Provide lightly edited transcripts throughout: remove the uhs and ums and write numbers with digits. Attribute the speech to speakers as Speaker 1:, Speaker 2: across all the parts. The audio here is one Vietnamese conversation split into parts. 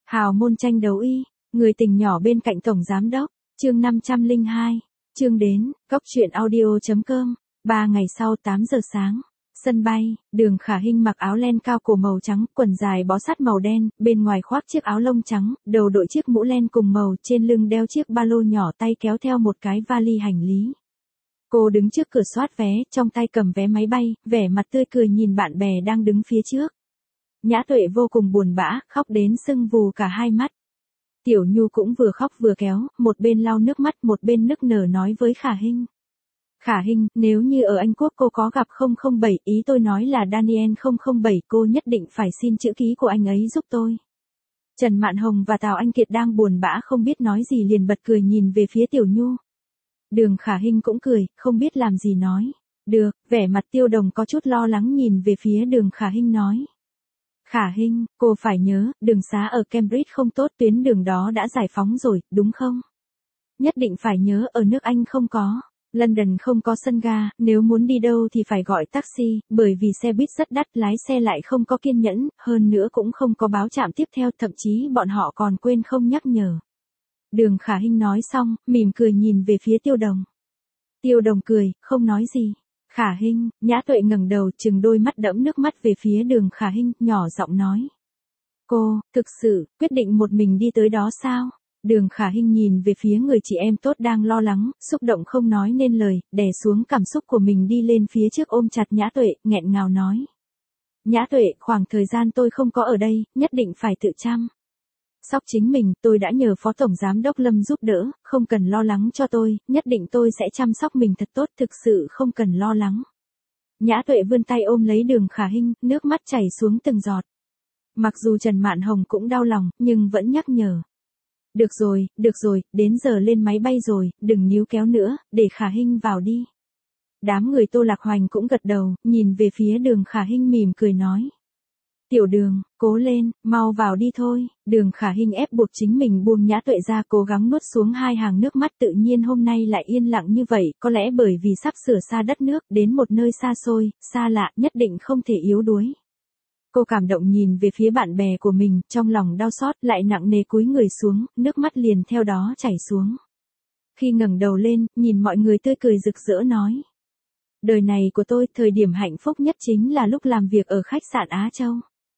Speaker 1: Hào môn tranh đấu y, người tình nhỏ bên cạnh tổng giám đốc, chương 502, chương đến, cốc truyện audio.com, 3 ngày sau 8 giờ sáng. Sân bay, Đường Khả Hinh mặc áo len cao cổ màu trắng, quần dài bó sát màu đen, bên ngoài khoác chiếc áo lông trắng, đầu đội chiếc mũ len cùng màu, trên lưng đeo chiếc ba lô nhỏ, tay kéo theo một cái vali hành lý. Cô đứng trước cửa soát vé, trong tay cầm vé máy bay, vẻ mặt tươi cười nhìn bạn bè đang đứng phía trước. Nhã Tuệ vô cùng buồn bã, khóc đến sưng vù cả hai mắt. Tiểu Nhu cũng vừa khóc vừa kéo, một bên lau nước mắt một bên nức nở nói với Khả Hinh. Khả Hinh, nếu như ở Anh Quốc cô có gặp 007, ý tôi nói là Daniel 007, cô nhất định phải xin chữ ký của anh ấy giúp tôi. Trần Mạn Hồng và Tào Anh Kiệt đang buồn bã không biết nói gì liền bật cười nhìn về phía Tiểu Nhu. Đường Khả Hinh cũng cười, không biết làm gì nói. Được, vẻ mặt Tiêu Đồng có chút lo lắng nhìn về phía Đường Khả Hinh nói. Khả Hinh, cô phải nhớ, đường xá ở Cambridge không tốt, tuyến đường đó đã giải phóng rồi, đúng không? Nhất định phải nhớ ở nước Anh không có. London không có sân ga, nếu muốn đi đâu thì phải gọi taxi, bởi vì xe buýt rất đắt, lái xe lại không có kiên nhẫn, hơn nữa cũng không có báo trạm tiếp theo, thậm chí bọn họ còn quên không nhắc nhở. Đường Khả Hinh nói xong, mỉm cười nhìn về phía Tiêu Đồng. Tiêu Đồng cười, không nói gì. Khả Hinh, Nhã Tuệ ngẩng đầu trừng đôi mắt đẫm nước mắt về phía Đường Khả Hinh, nhỏ giọng nói. Cô, thực sự, quyết định một mình đi tới đó sao? Đường Khả Hinh nhìn về phía người chị em tốt đang lo lắng, xúc động không nói nên lời, đè xuống cảm xúc của mình đi lên phía trước ôm chặt Nhã Tuệ, nghẹn ngào nói. Nhã Tuệ, khoảng thời gian tôi không có ở đây, nhất định phải tự chăm sóc chính mình, tôi đã nhờ Phó Tổng Giám đốc Lâm giúp đỡ, không cần lo lắng cho tôi, nhất định tôi sẽ chăm sóc mình thật tốt, thực sự không cần lo lắng. Nhã Tuệ vươn tay ôm lấy Đường Khả Hinh, nước mắt chảy xuống từng giọt. Mặc dù Trần Mạn Hồng cũng đau lòng, nhưng vẫn nhắc nhở. Được rồi, đến giờ lên máy bay rồi, đừng níu kéo nữa, để Khả Hinh vào đi. Đám người Tô Lạc Hoành cũng gật đầu, nhìn về phía Đường Khả Hinh mỉm cười nói. Tiểu Đường, cố lên, mau vào đi thôi. Đường Khả Hinh ép buộc chính mình buông Nhã Tuệ ra, cố gắng nuốt xuống hai hàng nước mắt, tự nhiên hôm nay lại yên lặng như vậy, có lẽ bởi vì sắp sửa xa đất nước, đến một nơi xa xôi, xa lạ, nhất định không thể yếu đuối. Cô cảm động nhìn về phía bạn bè của mình, trong lòng đau xót, lại nặng nề cúi người xuống, nước mắt liền theo đó chảy xuống. Khi ngẩng đầu lên, nhìn mọi người tươi cười rực rỡ nói. Đời này của tôi, thời điểm hạnh phúc nhất chính là lúc làm việc ở khách sạn Á Châu.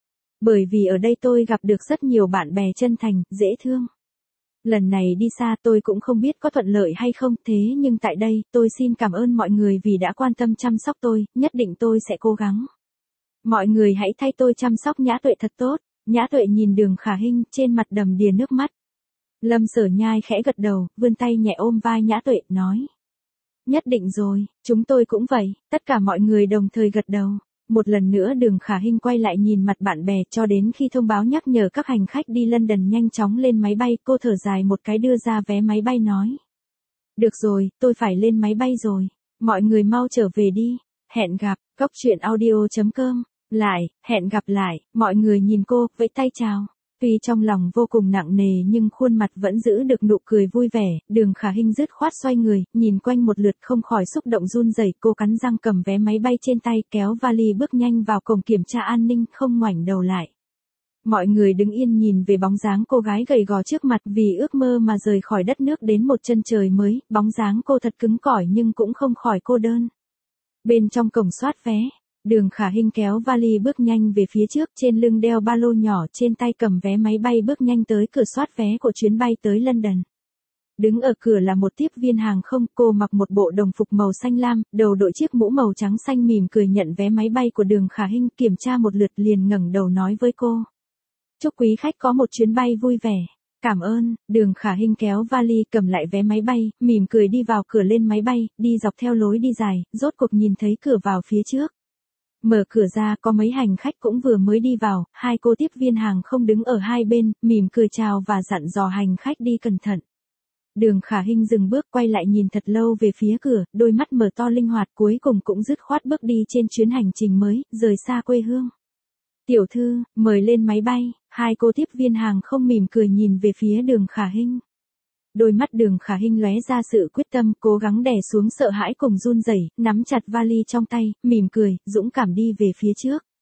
Speaker 1: Bởi vì ở đây tôi gặp được rất nhiều bạn bè chân thành, dễ thương. Lần này đi xa tôi cũng không biết có thuận lợi hay không, thế nhưng tại đây, tôi xin cảm ơn mọi người vì đã quan tâm chăm sóc tôi, nhất định tôi sẽ cố gắng. Mọi người hãy thay tôi chăm sóc Nhã Tuệ thật tốt. Nhã Tuệ nhìn Đường Khả Hinh, trên mặt đầm đìa nước mắt. Lâm Sở Nhai khẽ gật đầu, vươn tay nhẹ ôm vai Nhã Tuệ, nói. Nhất định rồi, chúng tôi cũng vậy, tất cả mọi người đồng thời gật đầu. Một lần nữa Đường Khả Hinh quay lại nhìn mặt bạn bè cho đến khi thông báo nhắc nhở các hành khách đi London nhanh chóng lên máy bay, cô thở dài một cái đưa ra vé máy bay nói. Được rồi, tôi phải lên máy bay rồi, mọi người mau trở về đi, hẹn gặp, cốc truyện audio.com. Hẹn gặp lại, mọi người nhìn cô, vẫy tay chào. Tuy trong lòng vô cùng nặng nề nhưng khuôn mặt vẫn giữ được nụ cười vui vẻ, Đường Khả Hinh dứt khoát xoay người, nhìn quanh một lượt không khỏi xúc động run rẩy, cô cắn răng cầm vé máy bay trên tay, kéo vali bước nhanh vào cổng kiểm tra an ninh, không ngoảnh đầu lại. Mọi người đứng yên nhìn về bóng dáng cô gái gầy gò trước mặt, vì ước mơ mà rời khỏi đất nước đến một chân trời mới, bóng dáng cô thật cứng cỏi nhưng cũng không khỏi cô đơn. Bên trong cổng soát vé, Đường Khả Hinh kéo vali bước nhanh về phía trước, trên lưng đeo ba lô nhỏ, trên tay cầm vé máy bay bước nhanh tới cửa soát vé của chuyến bay tới London. Đứng ở cửa là một tiếp viên hàng không, cô mặc một bộ đồng phục màu xanh lam, đầu đội chiếc mũ màu trắng xanh, mỉm cười nhận vé máy bay của Đường Khả Hinh, kiểm tra một lượt liền ngẩng đầu nói với cô. Chúc quý khách có một chuyến bay vui vẻ. Cảm ơn. Đường Khả Hinh kéo vali, cầm lại vé máy bay, mỉm cười đi vào cửa lên máy bay, đi dọc theo lối đi dài, rốt cuộc nhìn thấy cửa vào phía trước. Mở cửa ra, có mấy hành khách cũng vừa mới đi vào, hai cô tiếp viên hàng không đứng ở hai bên, mỉm cười chào và dặn dò hành khách đi cẩn thận. Đường Khả Hinh dừng bước, quay lại nhìn thật lâu về phía cửa, đôi mắt mở to linh hoạt, cuối cùng cũng dứt khoát bước đi trên chuyến hành trình mới, rời xa quê hương. Tiểu thư, mời lên máy bay. Hai cô tiếp viên hàng không mỉm cười nhìn về phía Đường Khả Hinh. Đôi mắt Đường Khả Hinh lóe ra sự quyết tâm, cố gắng đè xuống sợ hãi cùng run rẩy, nắm chặt vali trong tay, mỉm cười, dũng cảm đi về phía trước.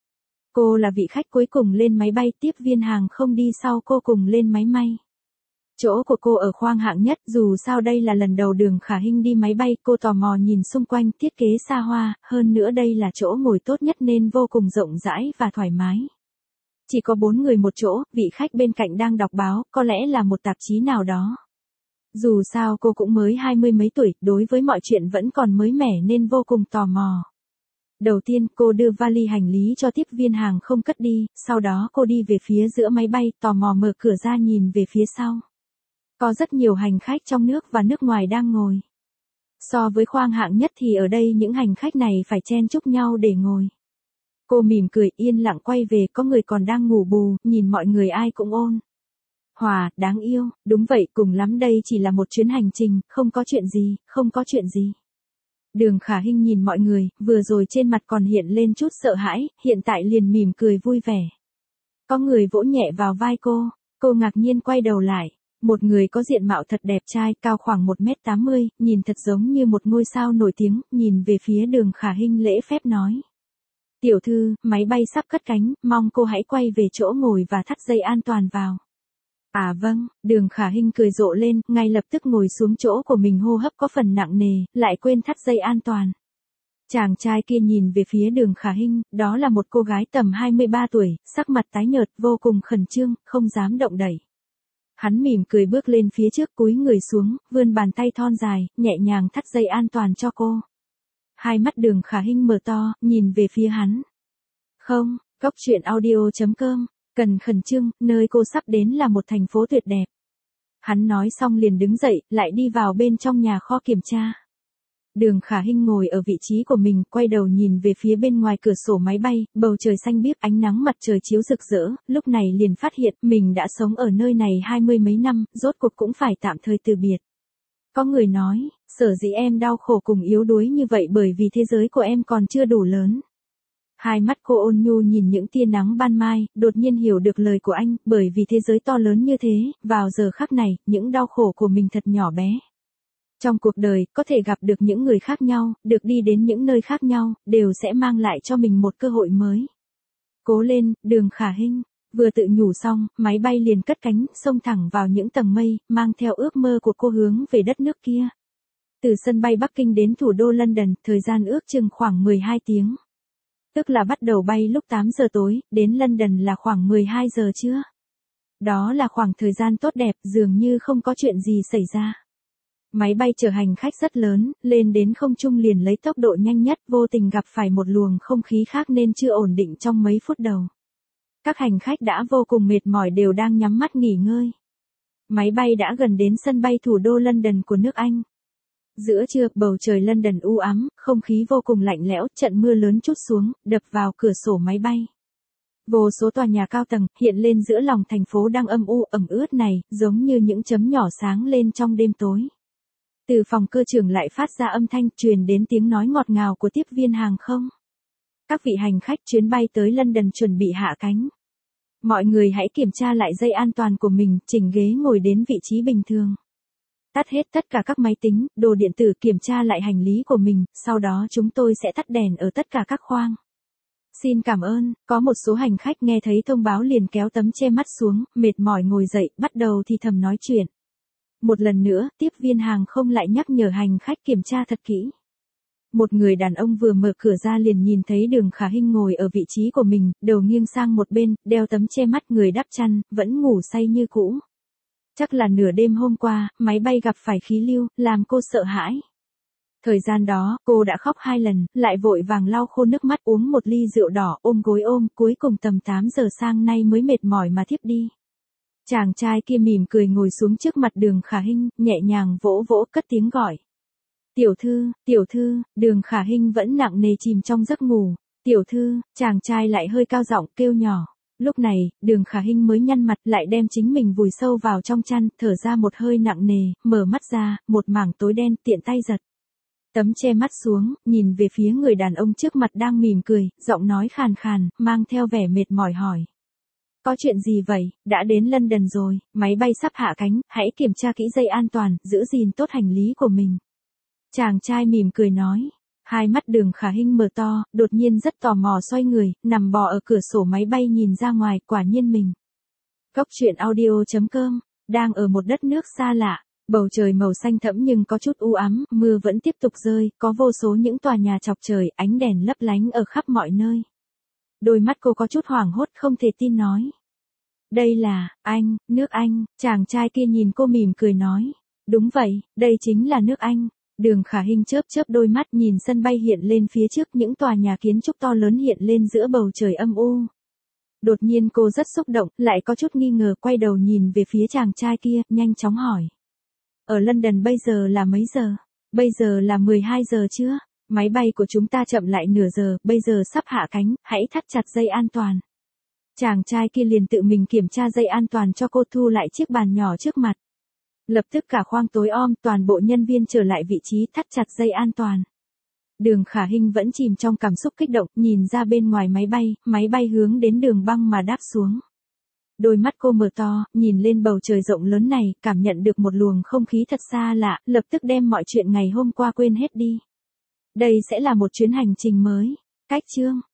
Speaker 1: Cô là vị khách cuối cùng lên máy bay, tiếp viên hàng không đi sau cô cùng lên máy may. Chỗ của cô ở khoang hạng nhất, dù sao đây là lần đầu Đường Khả Hinh đi máy bay, cô tò mò nhìn xung quanh, thiết kế xa hoa, hơn nữa đây là chỗ ngồi tốt nhất nên vô cùng rộng rãi và thoải mái. Chỉ có 4 người một chỗ, vị khách bên cạnh đang đọc báo, có lẽ là một tạp chí nào đó. Dù sao cô cũng mới 20 mấy tuổi, đối với mọi chuyện vẫn còn mới mẻ nên vô cùng tò mò. Đầu tiên, cô đưa vali hành lý cho tiếp viên hàng không cất đi, sau đó cô đi về phía giữa máy bay, tò mò mở cửa ra nhìn về phía sau. Có rất nhiều hành khách trong nước và nước ngoài đang ngồi. So với khoang hạng nhất thì ở đây những hành khách này phải chen chúc nhau để ngồi. Cô mỉm cười yên lặng quay về, có người còn đang ngủ bù, nhìn mọi người ai cũng ôn hòa, đáng yêu, đúng vậy, cùng lắm đây chỉ là một chuyến hành trình, không có chuyện gì, không có chuyện gì. Đường Khả Hinh nhìn mọi người, vừa rồi trên mặt còn hiện lên chút sợ hãi, hiện tại liền mỉm cười vui vẻ. Có người vỗ nhẹ vào vai cô ngạc nhiên quay đầu lại. Một người có diện mạo thật đẹp trai, cao khoảng 1m80, nhìn thật giống như một ngôi sao nổi tiếng, nhìn về phía Đường Khả Hinh lễ phép nói. Tiểu thư, máy bay sắp cất cánh, mong cô hãy quay về chỗ ngồi và thắt dây an toàn vào. À vâng, Đường Khả Hinh cười rộ lên, ngay lập tức ngồi xuống chỗ của mình, hô hấp có phần nặng nề, lại quên thắt dây an toàn. Chàng trai kia nhìn về phía Đường Khả Hinh, đó là một cô gái tầm 23 tuổi, sắc mặt tái nhợt, vô cùng khẩn trương, không dám động đậy. Hắn mỉm cười bước lên phía trước, cúi người xuống, vươn bàn tay thon dài, nhẹ nhàng thắt dây an toàn cho cô. Hai mắt Đường Khả Hinh mở to, nhìn về phía hắn. Không, Cốc truyện audio.com, cần khẩn trương, nơi cô sắp đến là một thành phố tuyệt đẹp. Hắn nói xong liền đứng dậy, lại đi vào bên trong nhà kho kiểm tra. Đường Khả Hinh ngồi ở vị trí của mình, quay đầu nhìn về phía bên ngoài cửa sổ máy bay, bầu trời xanh biếc, ánh nắng mặt trời chiếu rực rỡ, lúc này liền phát hiện mình đã sống ở nơi này 20 mấy năm, rốt cuộc cũng phải tạm thời từ biệt. Có người nói, sở dĩ em đau khổ cùng yếu đuối như vậy bởi vì thế giới của em còn chưa đủ lớn. Hai mắt cô ôn nhu nhìn những tia nắng ban mai, đột nhiên hiểu được lời của anh, bởi vì thế giới to lớn như thế, vào giờ khắc này, những đau khổ của mình thật nhỏ bé. Trong cuộc đời, có thể gặp được những người khác nhau, được đi đến những nơi khác nhau, đều sẽ mang lại cho mình một cơ hội mới. Cố lên, Đường Khả Hinh. Vừa tự nhủ xong, máy bay liền cất cánh, xông thẳng vào những tầng mây, mang theo ước mơ của cô hướng về đất nước kia. Từ sân bay Bắc Kinh đến thủ đô London, thời gian ước chừng khoảng 12 tiếng. Tức là bắt đầu bay lúc 8 giờ tối, đến London là khoảng 12 giờ trưa. Đó là khoảng thời gian tốt đẹp, dường như không có chuyện gì xảy ra. Máy bay chở hành khách rất lớn, lên đến không trung liền lấy tốc độ nhanh nhất, vô tình gặp phải một luồng không khí khác nên chưa ổn định trong mấy phút đầu. Các hành khách đã vô cùng mệt mỏi đều đang nhắm mắt nghỉ ngơi. Máy bay đã gần đến sân bay thủ đô London của nước Anh. Giữa trưa, bầu trời London u ám, không khí vô cùng lạnh lẽo, trận mưa lớn trút xuống, đập vào cửa sổ máy bay. Vô số tòa nhà cao tầng, hiện lên giữa lòng thành phố đang âm u ẩm ướt này, giống như những chấm nhỏ sáng lên trong đêm tối. Từ phòng cơ trưởng lại phát ra âm thanh, truyền đến tiếng nói ngọt ngào của tiếp viên hàng không. Các vị hành khách, chuyến bay tới London chuẩn bị hạ cánh. Mọi người hãy kiểm tra lại dây an toàn của mình, chỉnh ghế ngồi đến vị trí bình thường. Tắt hết tất cả các máy tính, đồ điện tử, kiểm tra lại hành lý của mình, sau đó chúng tôi sẽ tắt đèn ở tất cả các khoang. Xin cảm ơn, có một số hành khách nghe thấy thông báo liền kéo tấm che mắt xuống, mệt mỏi ngồi dậy, bắt đầu thì thầm nói chuyện. Một lần nữa, tiếp viên hàng không lại nhắc nhở hành khách kiểm tra thật kỹ. Một người đàn ông vừa mở cửa ra liền nhìn thấy Đường Khả Hinh ngồi ở vị trí của mình, đầu nghiêng sang một bên, đeo tấm che mắt, người đắp chăn, vẫn ngủ say như cũ. Chắc là nửa đêm hôm qua, máy bay gặp phải khí lưu, làm cô sợ hãi. Thời gian đó, cô đã khóc 2 lần, lại vội vàng lau khô nước mắt, uống một ly rượu đỏ, ôm gối ôm, cuối cùng tầm 8 giờ sang nay mới mệt mỏi mà thiếp đi. Chàng trai kia mỉm cười ngồi xuống trước mặt Đường Khả Hinh, nhẹ nhàng vỗ vỗ, cất tiếng gọi. Tiểu thư, Đường Khả Hinh vẫn nặng nề chìm trong giấc ngủ. Tiểu thư, chàng trai lại hơi cao giọng kêu nhỏ. Lúc này, Đường Khả Hinh mới nhăn mặt, lại đem chính mình vùi sâu vào trong chăn, thở ra một hơi nặng nề, mở mắt ra, một mảng tối đen, tiện tay giật tấm che mắt xuống, nhìn về phía người đàn ông trước mặt đang mỉm cười, giọng nói khàn khàn, mang theo vẻ mệt mỏi hỏi. Có chuyện gì vậy, đã đến London rồi, máy bay sắp hạ cánh, hãy kiểm tra kỹ dây an toàn, giữ gìn tốt hành lý của mình. Chàng trai mỉm cười nói. Hai mắt Đường Khả Hinh mở to, đột nhiên rất tò mò xoay người, nằm bò ở cửa sổ máy bay nhìn ra ngoài, quả nhiên mình. Cốc truyện audio.com, đang ở một đất nước xa lạ, bầu trời màu xanh thẫm nhưng có chút u ám, mưa vẫn tiếp tục rơi, có vô số những tòa nhà chọc trời, ánh đèn lấp lánh ở khắp mọi nơi. Đôi mắt cô có chút hoảng hốt không thể tin nói. Đây là, Anh, nước Anh, chàng trai kia nhìn cô mỉm cười nói. Đúng vậy, đây chính là nước Anh. Đường Khả Hinh chớp chớp đôi mắt nhìn sân bay hiện lên phía trước, những tòa nhà kiến trúc to lớn hiện lên giữa bầu trời âm u. Đột nhiên cô rất xúc động, lại có chút nghi ngờ, quay đầu nhìn về phía chàng trai kia, nhanh chóng hỏi. Ở London bây giờ là mấy giờ? Bây giờ là 12 giờ chưa? Máy bay của chúng ta chậm lại nửa giờ, bây giờ sắp hạ cánh, hãy thắt chặt dây an toàn. Chàng trai kia liền tự mình kiểm tra dây an toàn cho cô, thu lại chiếc bàn nhỏ trước mặt. Lập tức cả khoang tối om, toàn bộ nhân viên trở lại vị trí, thắt chặt dây an toàn. Đường Khả Hinh vẫn chìm trong cảm xúc kích động, nhìn ra bên ngoài máy bay hướng đến đường băng mà đáp xuống. Đôi mắt cô mở to, nhìn lên bầu trời rộng lớn này, cảm nhận được một luồng không khí thật xa lạ, lập tức đem mọi chuyện ngày hôm qua quên hết đi. Đây sẽ là một chuyến hành trình mới. Cách chương